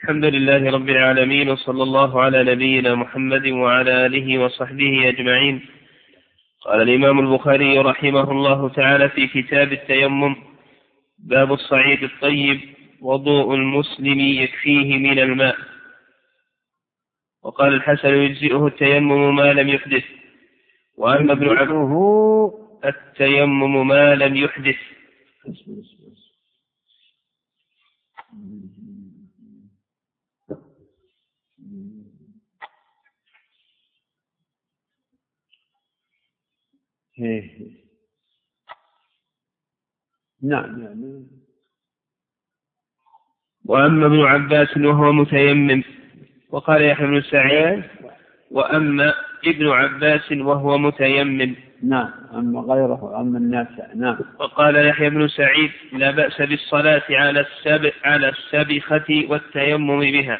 الحمد لله رب العالمين، وصلى الله على نبينا محمد وعلى آله وصحبه أجمعين. قال الإمام البخاري رحمه الله تعالى في كتاب التيمم: باب الصعيد الطيب، وضوء المسلم يكفيه من الماء. وقال الحسن: يجزئه التيمم ما لم يحدث. وأما ابن عباس التيمم ما لم يحدث. نعم. وأما ابن عباس وهو متيمم. وقال يحيى بن سعيد: وأما ابن عباس وهو متيمم. نعم. أما غيره، أما الناس. نعم. وقال يحيى بن سعيد: لا بأس بالصلاة على السبخة والتيمم بها.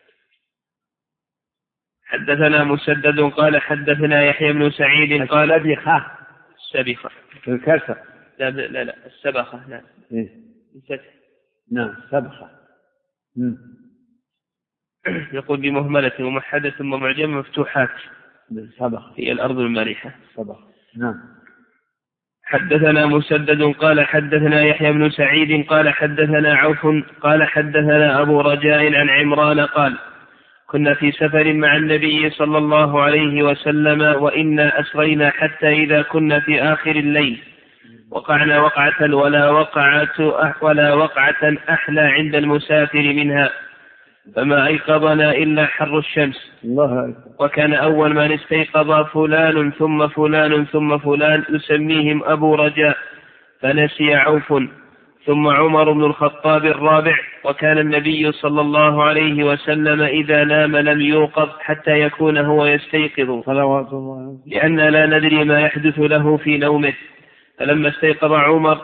حدثنا مسدد قال حدثنا يحيى بن سعيد قال: السبخة الكسر. لا السبخة. نعم. نعم سبخة. يقول بمهملة ومحدة ومعجمة مفتوحات. بالسبخة هي الأرض المالحة. سبخة. نعم. حدثنا مسدد قال حدثنا يحيى بن سعيد قال حدثنا عوف قال حدثنا أبو رجاء عن عمران قال: كنا في سفر مع النبي صلى الله عليه وسلم، وإنا أسرينا حتى إذا كنا في آخر الليل وقعنا وقعة ولا وقعة أحلى عند المسافر منها، فما أيقظنا إلا حر الشمس. وكان أول من استيقظ فلان ثم فلان ثم فلان يسميهم أبو رجاء، فنسي عوف، ثم عمر بن الخطاب الرابع. وكان النبي صلى الله عليه وسلم إذا نام لم يوقظ حتى يكون هو يستيقظ، لأن لا ندري ما يحدث له في نومه. فلما استيقظ عمر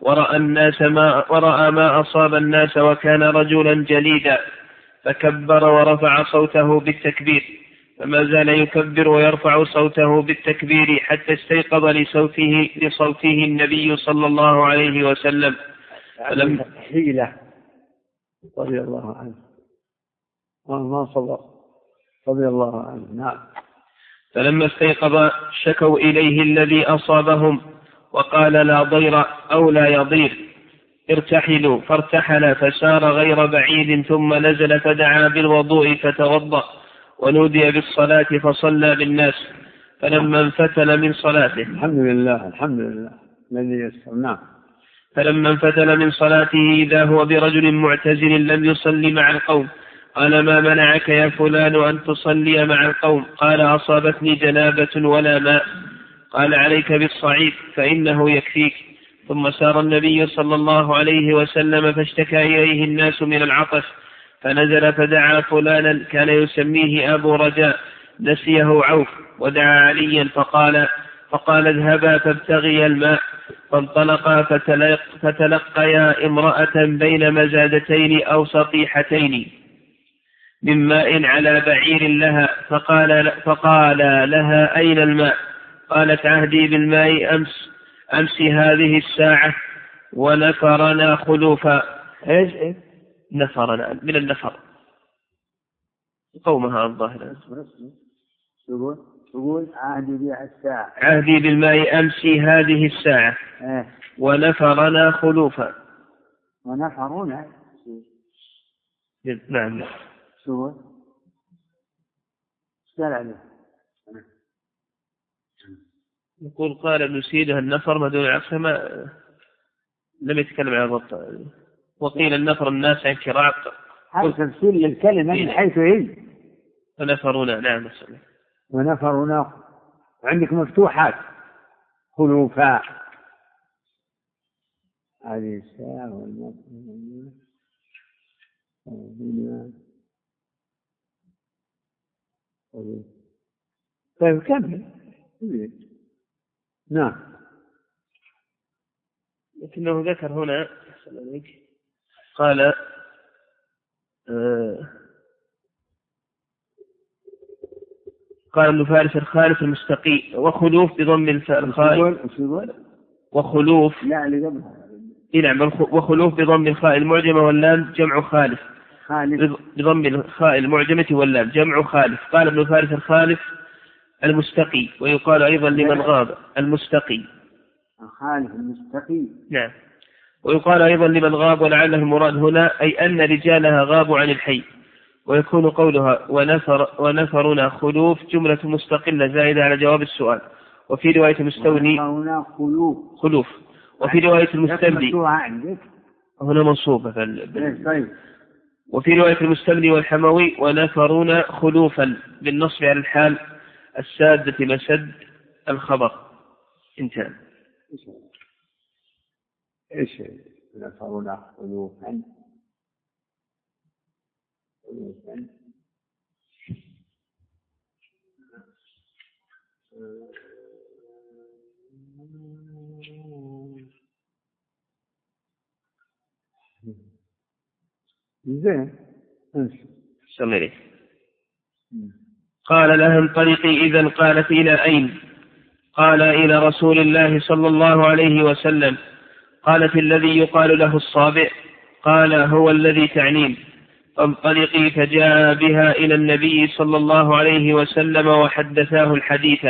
ورأى ما أصاب الناس، وكان رجلا جليدا، فكبر ورفع صوته بالتكبير، فما زال يكبر ويرفع صوته بالتكبير حتى استيقظ لصوته النبي صلى الله عليه وسلم. حيلة رضي الله عنه ما صبر رضي الله عنه. نعم. فلما استيقظ شكوا إليه الذي أصابهم، وقال: لا ضير أو لا يضير، ارتحلوا. فارتحل فسار غير بعيد، ثم نزل فدعا بالوضوء فتوضأ، ونودي بالصلاة فصلى بالناس. فلما انفتل من صلاته الحمد لله الذي يسر. نعم. فلما انفتل من صلاته إذا هو برجل معتزل لم يصلي مع القوم. قال: ما منعك يا فلان أن تصلي مع القوم؟ قال: أصابتني جنابة ولا ماء. قال: عليك بالصعيد فإنه يكفيك. ثم سار النبي صلى الله عليه وسلم فاشتكى إليه الناس من العطش، فنزل فدعا فلانا كان يسميه أبو رجاء، نسيه عوف، ودعا عليا فقال: اذهبا فابتغيا الماء. فانطلقا فتلقيا امرأة بين مزادتين أو سطيحتين من ماء على بعير لها، فقال لها: أين الماء؟ قالت: عهدي بالماء أمس هذه الساعة، ونفرنا خلوفا. نفرنا من النفر قومها الظاهرة. تقول عهدي بالماء أمس هذه الساعة، ونفرنا خلوفا. ونفرنا. نعم. شو يقول قال ابن سيده: النفر ما دون العصر، ما لم يتكلم عن الضبط. وقيل النفر الناس عن كراع. هذا تفسير للكلمة من حيث هي. ونفرنا. نعم. ونفرنا عندك مفتوحات خلوفا. هذه الساعة والنفر. طيب كمل. نعم. لكنه ذكر هنا قال: قال ابن فارس: الخالف المستقيم. وخلوف بضم الخاء، وخلوف. لا اللي قبلها. نعم. وخلوف بضم الخاء المعجمة واللام جمع خالف. بضم الخاء المعجمة واللام جمع خالف. قال ابن فارس الخالف المستقي، ويقال أيضا لمن غاب المستقي. الخالف المستقي. نعم. ويقال أيضا لمن غاب، ولعله المراد هنا أي أن رجالها غابوا عن الحي. ويكون قولها ونفرنا خلوف جملة مستقلة زائدة على جواب السؤال. وفي رواية المستولي خلوف. وفي رواية المستملي هنا منصوبة طيب. وفي رواية المستملي والحموي ونفرون خلوفا بالنصب على الحال السادة مسد الخبر. انتهى. ايش نفرون خلوفا؟ زين. سمري. قال لها انطلقي إذن. قالت إلى أين؟ قال إلى رسول الله صلى الله عليه وسلم. قالت الذي يقال له الصابع. قال هو الذي تعنين. فانطلقي. فجاء بها إلى النبي صلى الله عليه وسلم وحدثاه الحديث.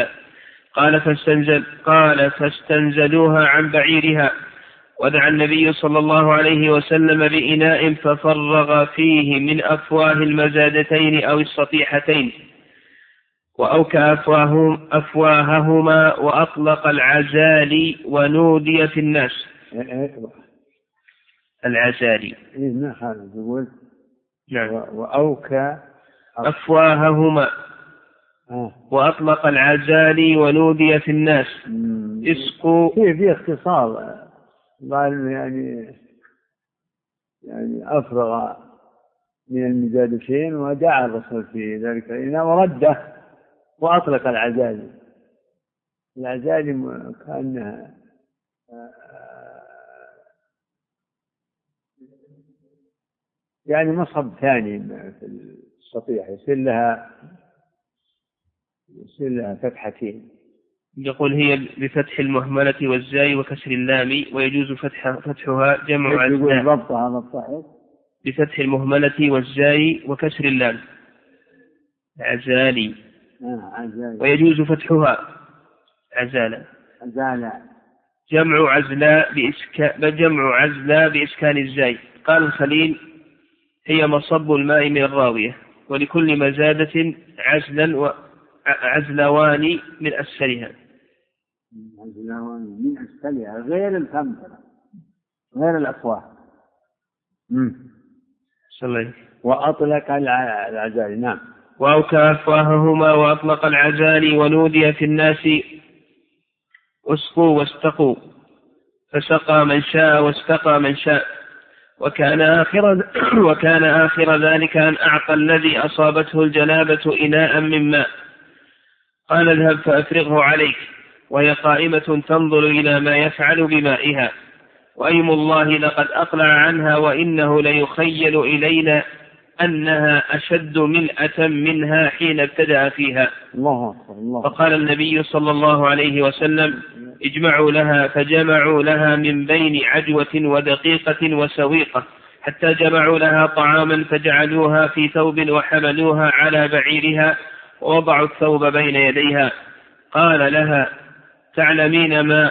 قال فاستنزلوها عن بعيرها. ودعا النبي صلى الله عليه وسلم بإناء ففرغ فيه من أفواه المزادتين أو السطيحتين، وأوكى أفواههما، وأطلق العزالي ونودي في الناس. العزالي. نعم. وأوكى أفواههما وأطلق العزالي ونودي في الناس. اسقوا. في اختصار يعني أفرغ من المزادتين ودعا الرسول في ذلك ورده وأطلق العزالي. العزالي كأنها يعني مصب ثاني في السطيح، يصير لها فتحتين. يقول هي بفتح المهملة والزاي وكسر اللام، ويجوز فتحها جمع عزلاء. بفتح المهملة والزاي وكسر اللام عزالي. ويجوز فتحها عزالة. جمع عزلاء بإسكان الزاي. قال الخليل هي مصب الماء من الراوية، ولكل مزادة عزلوان من أسفلها. غير الفم، غير الأفواه. وأطلق العزالي. نعم. وأوكى أفواههما وأطلق العزالي ونودي في الناس اسقوا واستقوا، فسقى من شاء واستقى من شاء. وكان آخر ذلك أن أعطى الذي أصابته الجنابة إناء من ماء. قال اذهب فأفرغه عليك، وهي قائمة تنظر إلى ما يفعل بمائها. وأيم الله لقد أقلع عنها، وإنه ليخيل إلينا أنها أشد ملأة منها حين ابتدأ فيها. الله. فقال النبي صلى الله عليه وسلم اجمعوا لها. فجمعوا لها من بين عجوة ودقيقة وسويقة، حتى جمعوا لها طعاما فجعلوها في ثوب وحملوها على بعيرها ووضعوا الثوب بين يديها. قال لها تعلمين ما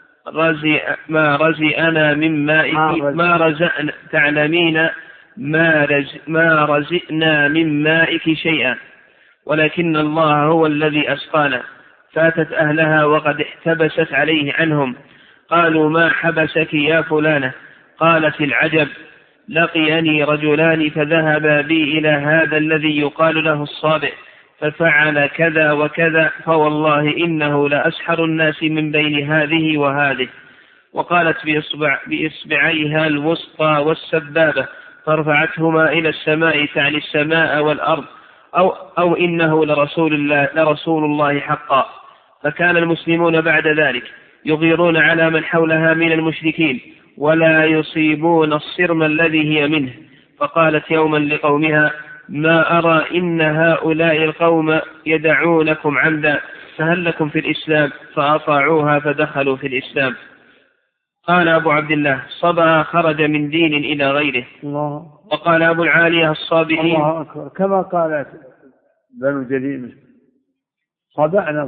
رزئنا من مائك، تعلمين ما رزئنا من مائك شيئا، ولكن الله هو الذي أسقانا. فاتت أهلها وقد احتبست عليه عنهم. قالوا ما حبسك يا فلانة؟ قالت العجب، لقيني رجلان فذهبا بي إلى هذا الذي يقال له الصابع، ففعل كذا وكذا، فوالله إنه لأسحر الناس من بين هذه وهذه. وقالت بإصبعيها الوسطى والسبابة، فرفعتهما إلى السماء تعني السماء والأرض، أو إنه لرسول الله حقا. فكان المسلمون بعد ذلك يغيرون على من حولها من المشركين، ولا يصيبون الصرم الذي هي منه. فقالت يوما لقومها ما أرى إن هؤلاء القوم يدعونكم عمدا، فهل لكم في الإسلام؟ فأطاعوها فدخلوا في الإسلام. قال أبو عبد الله صبا خرج من دين إلى غيره. وقال أبو العالية الصابئي الله أكبر، كما قالت بنو جريمة صبعنا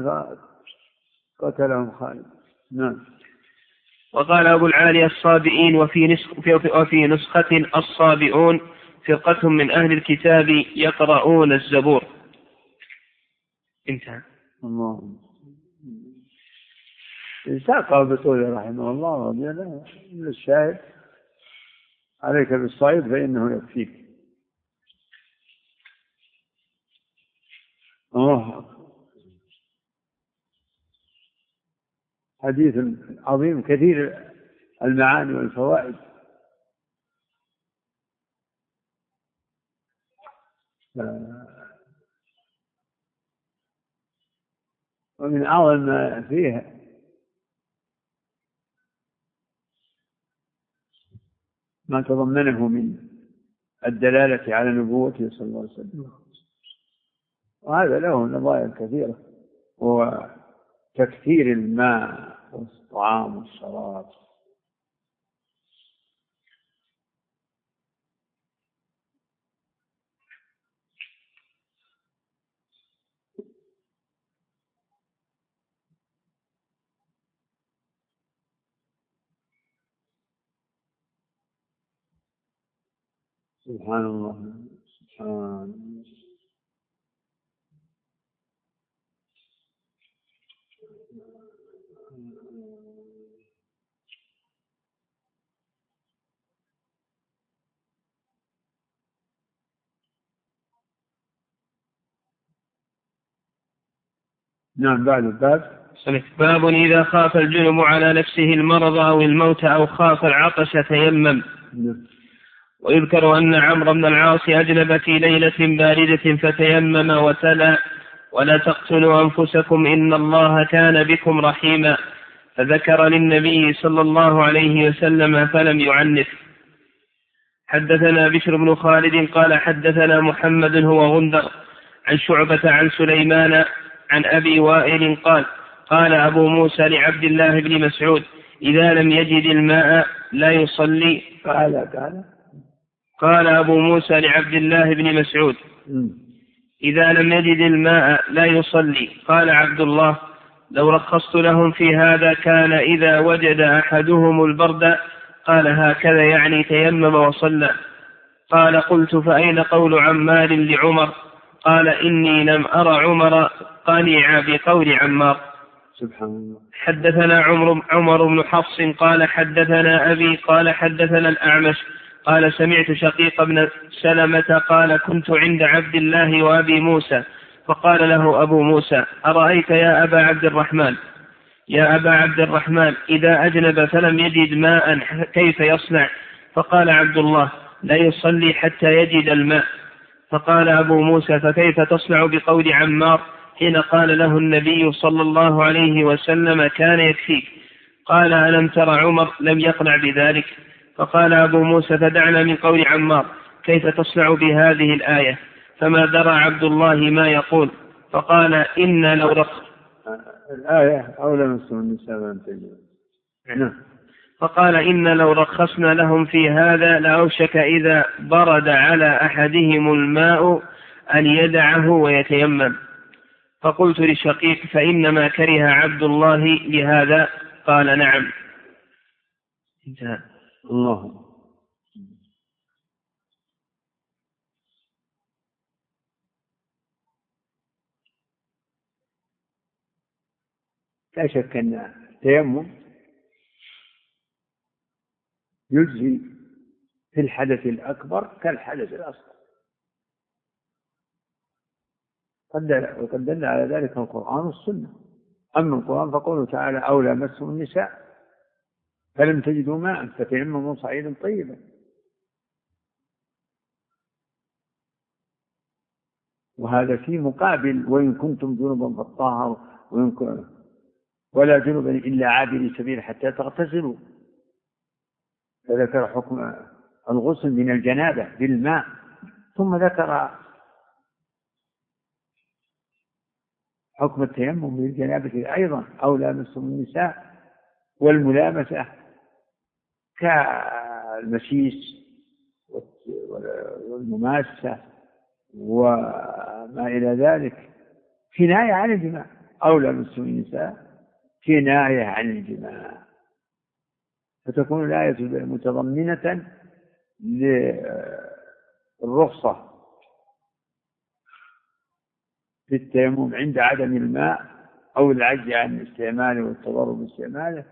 فقتلهم خالد. نعم. وقال أبو العالية الصابئين وفي نسخة الصابئون فرقة من أهل الكتاب يقرؤون الزبور. انتهى. الله ساق بطول رحمه الله رضي الله عنه. الشاهد عليك بالصعيد فإنه يكفيك. الله حديث عظيم كثير المعاني والفوائد. ومن أعظم ما فيه ما تضمنه من الدلالة على نبوته صلى الله عليه وسلم، وهذا له نظائر كثيرة، وتكثير الماء والطعام والشراب. سبحان الله سبحان الله. نعم. بعد الباب باب إذا خاف الجنب على نفسه المرض أو الموت أو خاف العطش تيمم. ويذكر أن عمرو بن العاص أجنب في ليلة باردة فتيمم وتلا ولا تقتلوا أنفسكم إن الله كان بكم رحيما، فذكر للنبي صلى الله عليه وسلم فلم يعنف. حدثنا بشر بن خالد قال حدثنا محمد هو غندر عن شعبة عن سليمان عن أبي وائل قال أبو موسى لعبد الله بن مسعود إذا لم يجد الماء لا يصلي. قال أبو موسى لعبد الله بن مسعود إذا لم يجد الماء لا يصلي. قال عبد الله لو رخصت لهم في هذا كان إذا وجد أحدهم البرد قال هكذا يعني تيمم وصلى. قال قلت فأين قول عمار لعمر؟ قال إني لم أرى عمر قانع بقول عمار. سبحان الله. حدثنا عمر بن حفص قال حدثنا أبي قال حدثنا الأعمش قال سمعت شقيق بن سلمة قال كنت عند عبد الله وأبي موسى فقال له أبو موسى أرأيت يا أبا عبد الرحمن إذا أجنب فلم يجد ماء كيف يصنع؟ فقال عبد الله لا يصلي حتى يجد الماء. فقال أبو موسى فكيف تصنع بقول عمار حين قال له النبي صلى الله عليه وسلم كان يكفيك؟ قال ألم تر عمر لم يقنع بذلك؟ فقال أبو موسى فدعنا من قول عمار كيف تصنع بهذه الآية؟ فما درى عبد الله ما يقول. فقال إن لو الآية أولى مسلم النساء. فقال إن لو رخصنا لهم في هذا لأوشك إذا برد على أحدهم الماء أن يدعه ويتيمم. فقلت لشقيق فإنما كره عبد الله لهذا؟ قال نعم. انتهى. الله. لا شك أن التيمم يجزي في الحدث الأكبر كالحدث الأصغر، وقد دل على ذلك القرآن والسنة. أما القرآن فقوله تعالى أو لامستم النساء فلم تجدوا ماء فتيمموا صعيدا طيبا. وهذا في مقابل وإن كنتم جنبا فاطهروا ولا جنبا إلا عابري سبيل حتى تغتسلوا، فذكر حكم الغسل من الجنابة بالماء، ثم ذكر حكم التيمم بالجنابة أيضا أو لامستم النساء، والملامسة كالمسيس والمماسة وما إلى ذلك كناية عن الجماع، أو لمسوا النساء كناية عن الجماع، فتكون الآية متضمنة للرخصة في التيمم عند عدم الماء أو العجز عن استعماله والتضرر باستعماله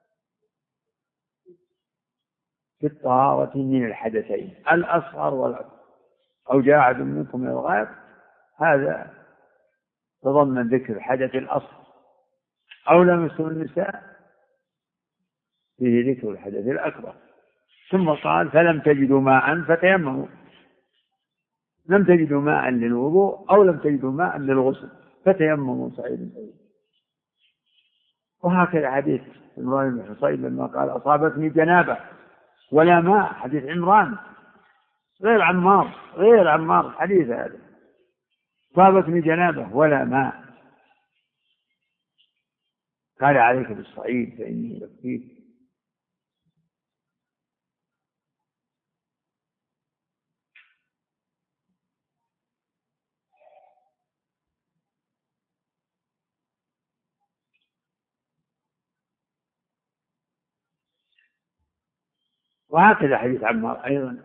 في الطهارة من الحدثين الأصغر والأكبر، أو جاء أحد منكم من الغائط، هذا تضمن ذكر الحدث الأصغر، أو لمسوا النساء فيه ذكر الحدث الأكبر. ثم قال فلم تجدوا ماء فتيمموا، لم تجدوا ماء للوضوء أو لم تجدوا ماء للغسل فتيمموا صعيدا طيبا. وهكذا حديث عمران بن حصين لما قال أصابتني جنابة ولا ماء، حديث عمران غير عمار حديث هذا، أصابتني جنابة ولا ماء، قال عليك بالصعيد فإني يكفيك. وهكذا حديث عمار أيضا.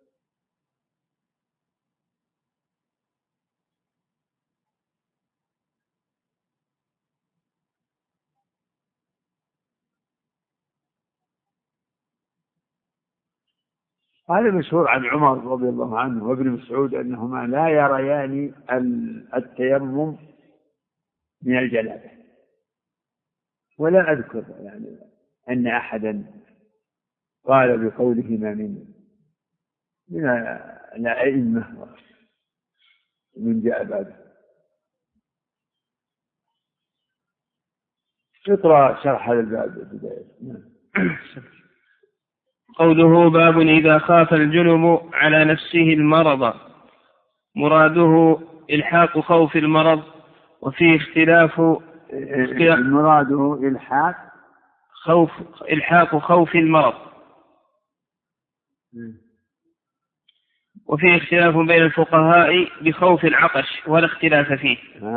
هذا مشهور عن عمر رضي الله عنه وابن مسعود أنهما لا يريان التيمم من الجنابة، ولا أذكر يعني أن أحدا قال بقولهما من الأئمة من جاء بعده. اقرأ شرح هذا الباب بداية. قوله باب إذا خاف الجنب على نفسه المرض، مراده إلحاق خوف المرض، وفيه اختلاف مراده إلحاق خوف المرض، وفيه اختلاف بين الفقهاء بخوف العطش ولا اختلاف فيه.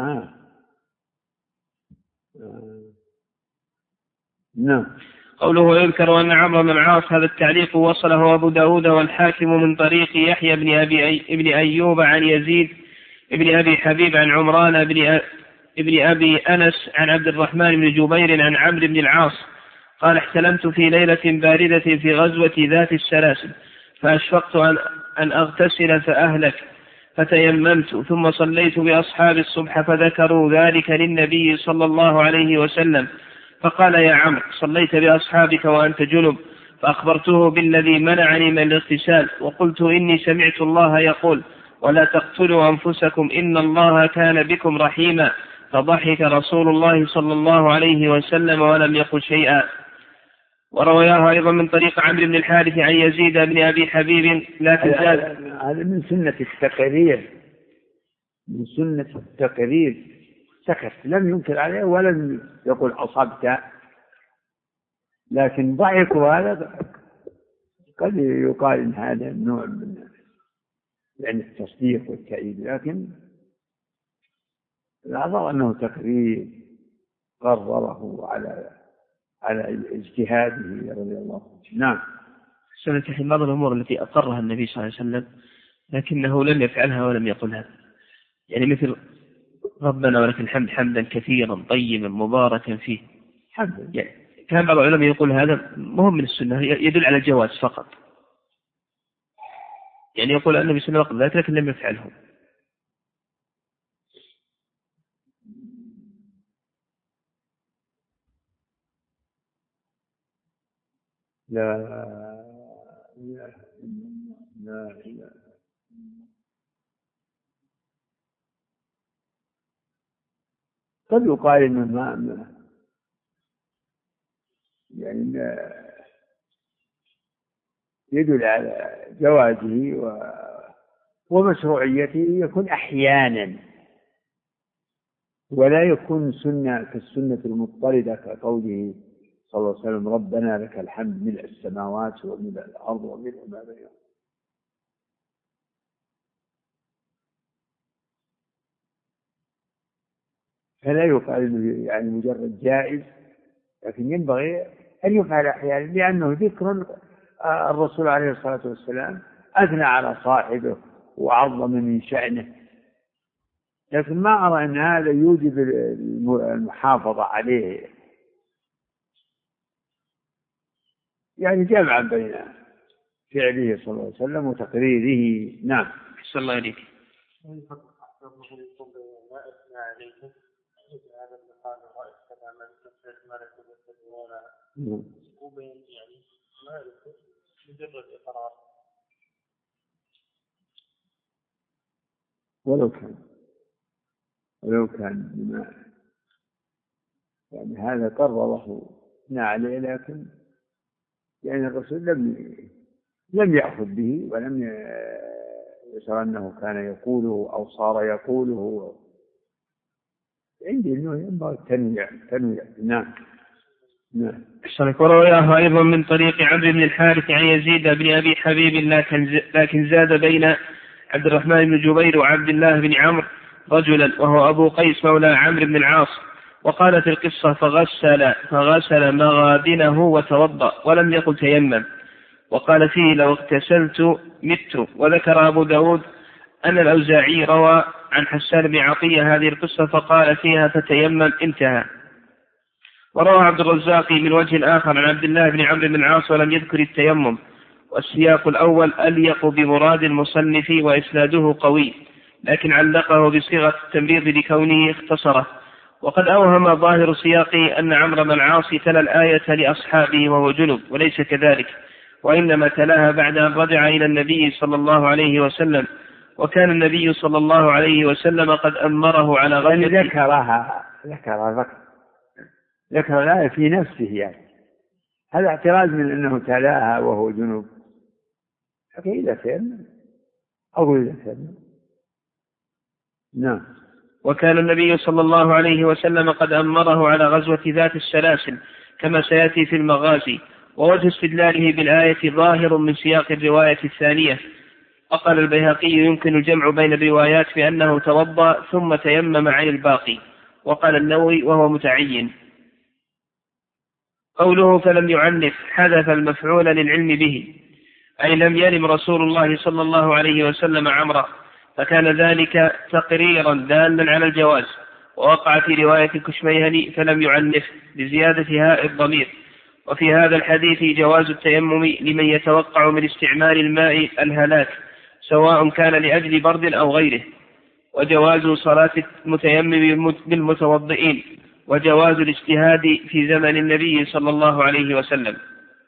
نعم. قوله يذكر أن عمرو بن العاص، هذا التعليق وصله أبو داود والحاكم من طريق يحيى بن أيوب عن يزيد بن أبي حبيب عن عمران بن أبي أنس عن عبد الرحمن بن جبير عن عمرو بن العاص قال احتلمت في ليلة باردة في غزوة ذات السلاسل، فأشفقت أن أغتسل فأهلك، فتيممت ثم صليت بأصحاب الصبح، فذكروا ذلك للنبي صلى الله عليه وسلم، فقال يا عمرو صليت بأصحابك وأنت جنب؟ فأخبرته بالذي منعني من الاغتسال، وقلت إني سمعت الله يقول ولا تقتلوا أنفسكم إن الله كان بكم رحيما، فضحك رسول الله صلى الله عليه وسلم ولم يقل شيئا. ورواه أيضا من طريق عمرو بن الحارث عن يزيد بن أبي حبيب لا تزال. هذا من سنة التقرير، سكت لم ينكر عليه ولم يقول أصبت، لكن ضحك، وهذا قد يقال إن هذا نوع من يعني التصديق والتأييد، لكن الأظهر أنه تقرير قرره على اجتهاده رضي الله عنه. نعم. سنة بعض الأمور التي أقرها النبي صلى الله عليه وسلم لكنه لم يفعلها ولم يقلها، يعني مثل ربنا ولك الحمد حمدا كثيرا طيبا مباركا فيه، يعني كان بعض العلماء يقول هذا مهم من السنة، يدل على الجواز فقط، يعني يقول النبي صلى الله عليه وسلم لكن لم يفعله. لا إله. قد يقال إنه ما يعني يدل على جوازه ومشروعيته، يكون أحيانا ولا يكون سنة كالسنة المضطردة كقوله صلى الله عليه وسلم ربنا لك الحمد ملء السماوات وملء الأرض وملء ما بينهما. فلا يقال إنه يعني مجرد جائز، لكن ينبغي أن يفعل أحيانا، لأنه ذكر الرسول عليه الصلاة والسلام أثنى على صاحبه وعظم من شأنه، لكن ما أرى أن هذا يوجب المحافظة عليه، يعني جمعا بين فعله صلى الله عليه وسلم وتقريره. نعم. أحسن الله إليك. ولو كان بما يعني هذا قرره عليه، لكن يعني الرسول لم يأخذ به ولم يشعر أنه كان يقوله أو صار يقوله. عندي أنه ينبغي التنويع. نعم. ورواه أيضا من طريق عمرو بن الحارث عن يزيد بن أبي حبيب، لكن زاد بين عبد الرحمن بن جبير وعبد الله بن عمرو رجلا وهو أبو قيس مولى عمرو بن العاص. وقالت القصة فغسل مغابنه وتوضأ ولم يقل تيمم، وقال فيه لو اغتسلت مت. وذكر أبو داود أن الأوزاعي روى عن حسان بن عطية هذه القصة فقال فيها فتيمم، انتهى. وروى عبد الرزاق من وجه آخر عن عبد الله بن عمرو بن العاص ولم يذكر التيمم، والسياق الأول أليق بمراد المصنف وإسناده قوي، لكن علقه بصيغة التمريض لكونه اختصره. وقد أوهم ظاهر سياقه أن عمرو بن العاص تلا الآية لأصحابه وهو جنب، وليس كذلك، وإنما تلاها بعد أن رجع إلى النبي صلى الله عليه وسلم، وكان النبي صلى الله عليه وسلم قد أمره على غير ذكر الآية في نفسه، يعني هذا اعتراض من أنه تلاها وهو جنوب، لكن إذا كان نعم. وكان النبي صلى الله عليه وسلم قد أمره على غزوة ذات السلاسل كما سيأتي في المغازي. ووجه استدلاله بالآية ظاهر من سياق الرواية الثانية. وقال البيهقي يمكن الجمع بين الروايات بأنه توضأ ثم تيمم عن الباقي. وقال النووي وهو متعين. قوله فلم يعنف حذف المفعول للعلم به، أي لم يلم رسول الله صلى الله عليه وسلم عمرا، فكان ذلك تقريرا دالا على الجواز. ووقع في رواية الكشميهني فلم يعنف بزيادة هاء الضمير. وفي هذا الحديث جواز التيمم لمن يتوقع من استعمال الماء الهلاك سواء كان لأجل برد أو غيره، وجواز صلاة المتيمم بالمتوضئين، وجواز الاجتهاد في زمن النبي صلى الله عليه وسلم.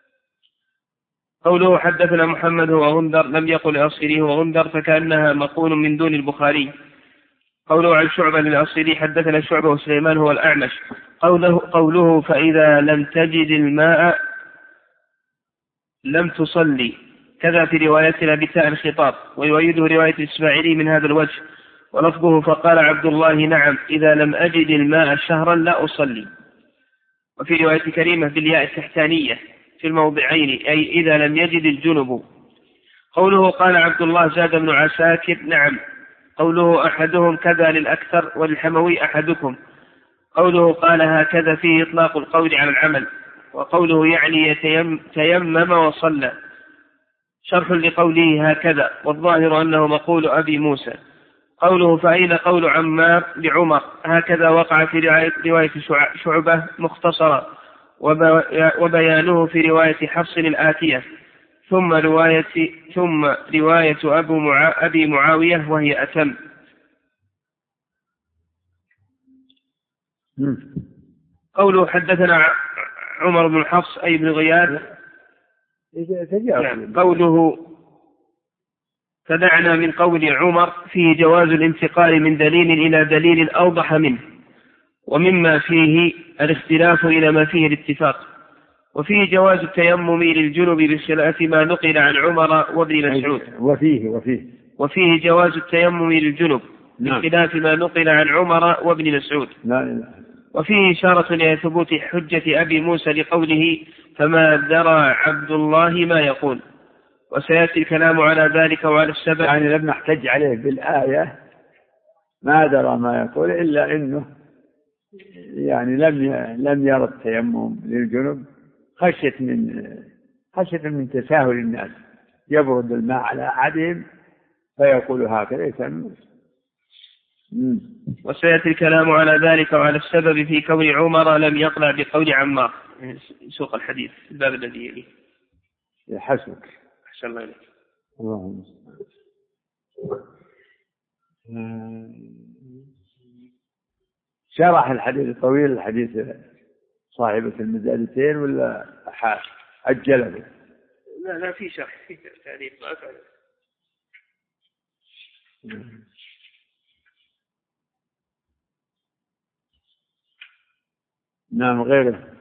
قوله حدثنا محمد وغندر لم يقل أصيلي وغندر فكأنها مقول من دون البخاري. قوله عن شعبة للأصيلي حدثنا شعبة وسليمان هو الأعمش. قوله فإذا لم تجد الماء لم تصلي، كذا في روايتنا بتاء الخطاب، ويؤيده رواية الإسماعيلي من هذا الوجه. ولفظه فقال عبد الله نعم إذا لم أجد الماء شهرا لا أصلي. وفي رواية كريمة بالياء التحتانية في الموضعين أي إذا لم يجد الجنب. قوله قال عبد الله زاد بن عساكر نعم. قوله أحدهم كذا للأكثر وللحموي أحدكم. قوله قال هكذا فيه إطلاق القول على العمل. وقوله يعني تيمم وصلى شرح لقوله هكذا، والظاهر أنه مقول أبي موسى. قوله فأين قول عمار لعمر هكذا وقع في رواية شعبة مختصرة، وبيانه في رواية حفص الآتية، ثم رواية أبي معاوية وهي أتم. قوله حدثنا عمر بن حفص أي بن غياث. قوله تدعنا من قول عمر فيه جواز الانتقال من دليل إلى دليل أوضح منه، ومما فيه الاختلاف إلى ما فيه الاتفاق. وفيه جواز التيمم للجنب بخلاف ما نقل عن عمر وابن مسعود. وفيه جواز التيمم للجنب بخلاف ما نقل عن عمر وابن مسعود. وفيه إشارة إلى ثبوت حجة أبي موسى لقوله فما درى عبد الله ما يقول، وسيأتي الكلام على ذلك وعلى السبب. يعني لم نحتج عليه بالآية ما درى ما يقول إلا إنه يعني لم يرى التيمم للجنب خشية من تساهل الناس، يبرد الماء على أحدهم فيقول هكذا يتم. وسيأتي الكلام على ذلك وعلى السبب في كون عمر لم يقنع بقول عمار. سوق الحديث الباب الذي يليه. حسبك. أحسن الله إليك. اللهم شرح الحديث الطويل، الحديث صاحبة المزادتين ولا أجله؟ لا في شرح، في تعليق ما أفعل. نعم غيره.